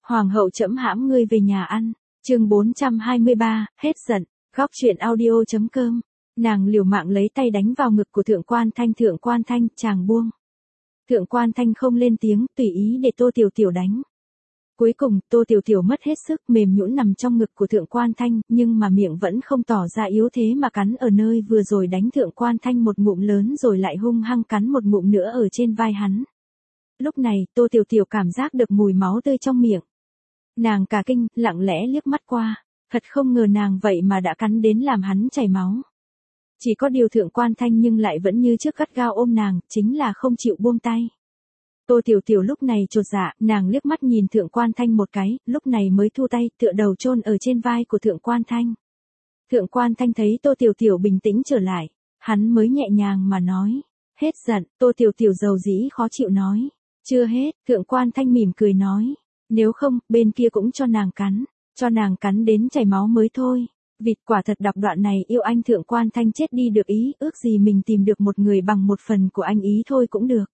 Hoàng hậu trẫm hãm ngươi về nhà ăn. Chương 423, hết giận. Góc truyện audio.com. Nàng liều mạng lấy tay đánh vào ngực của Thượng Quan Thanh, chàng buông. Thượng Quan Thanh không lên tiếng, tùy ý để Tô Tiểu Tiểu đánh. Cuối cùng, Tô Tiểu Tiểu mất hết sức, mềm nhũn nằm trong ngực của Thượng Quan Thanh, nhưng mà miệng vẫn không tỏ ra yếu thế mà cắn ở nơi vừa rồi đánh Thượng Quan Thanh một ngụm lớn rồi lại hung hăng cắn một ngụm nữa ở trên vai hắn. Lúc này, Tô Tiểu Tiểu cảm giác được mùi máu tươi trong miệng. Nàng cả kinh, lặng lẽ liếc mắt qua, thật không ngờ nàng vậy mà đã cắn đến làm hắn chảy máu. Chỉ có điều Thượng Quan Thanh nhưng lại vẫn như trước gắt gao ôm nàng, chính là không chịu buông tay. Tô Tiểu Tiểu lúc này chột dạ, nàng liếc mắt nhìn Thượng Quan Thanh một cái, lúc này mới thu tay, tựa đầu chôn ở trên vai của Thượng Quan Thanh. Thượng Quan Thanh thấy Tô Tiểu Tiểu bình tĩnh trở lại, hắn mới nhẹ nhàng mà nói, hết giận. Tô Tiểu Tiểu dầu dĩ khó chịu nói, chưa hết. Thượng Quan Thanh mỉm cười nói, nếu không, bên kia cũng cho nàng cắn đến chảy máu mới thôi. Vịt quả thật đọc đoạn này yêu anh Thượng Quan Thanh chết đi được ý, ước gì mình tìm được một người bằng một phần của anh ý thôi cũng được.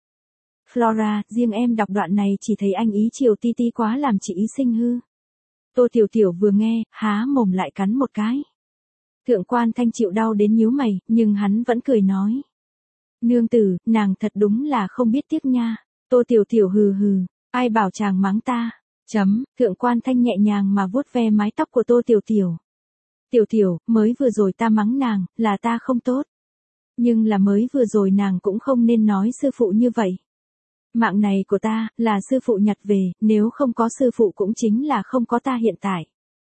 Flora, riêng em đọc đoạn này chỉ thấy anh ý chiều ti ti quá làm chị ý sinh hư. Tô Tiểu Tiểu vừa nghe, há mồm lại cắn một cái. Thượng Quan Thanh chịu đau đến nhíu mày, nhưng hắn vẫn cười nói. Nương tử, nàng thật đúng là không biết tiếc nha. Tô Tiểu Tiểu hừ hừ, ai bảo chàng mắng ta. Thượng Quan Thanh nhẹ nhàng mà vuốt ve mái tóc của Tô Tiểu Tiểu. Tiểu Tiểu, mới vừa rồi ta mắng nàng, là ta không tốt. Nhưng là mới vừa rồi nàng cũng không nên nói sư phụ như vậy. Mạng này của ta, là sư phụ nhặt về, nếu không có sư phụ cũng chính là không có ta hiện tại.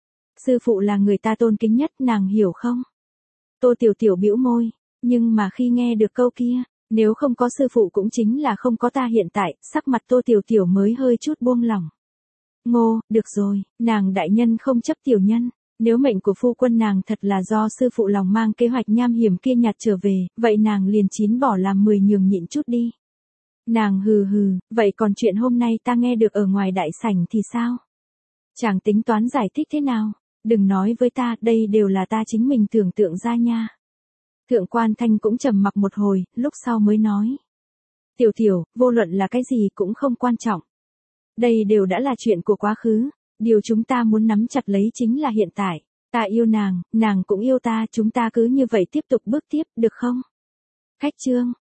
Sư phụ là người ta tôn kính nhất, nàng hiểu không? Tô Tiểu Tiểu bĩu môi, nhưng mà khi nghe được câu kia, nếu không có sư phụ cũng chính là không có ta hiện tại, sắc mặt Tô Tiểu Tiểu mới hơi chút buông lỏng. Ngô, được rồi, nàng đại nhân không chấp tiểu nhân. Nếu mệnh của phu quân nàng thật là do sư phụ lòng mang kế hoạch nham hiểm kia nhặt trở về, vậy nàng liền 9 bỏ làm 10 nhường nhịn chút đi. Nàng hừ hừ, vậy còn chuyện hôm nay ta nghe được ở ngoài đại sảnh thì sao? Chàng tính toán giải thích thế nào? Đừng nói với ta, đây đều là ta chính mình tưởng tượng ra nha. Thượng Quan Thanh cũng trầm mặc một hồi, lúc sau mới nói. Tiểu Tiểu, vô luận là cái gì cũng không quan trọng. Đây đều đã là chuyện của quá khứ. Điều chúng ta muốn nắm chặt lấy chính là hiện tại. Ta yêu nàng cũng yêu ta, chúng ta cứ như vậy tiếp tục bước tiếp, được không? Khách trương,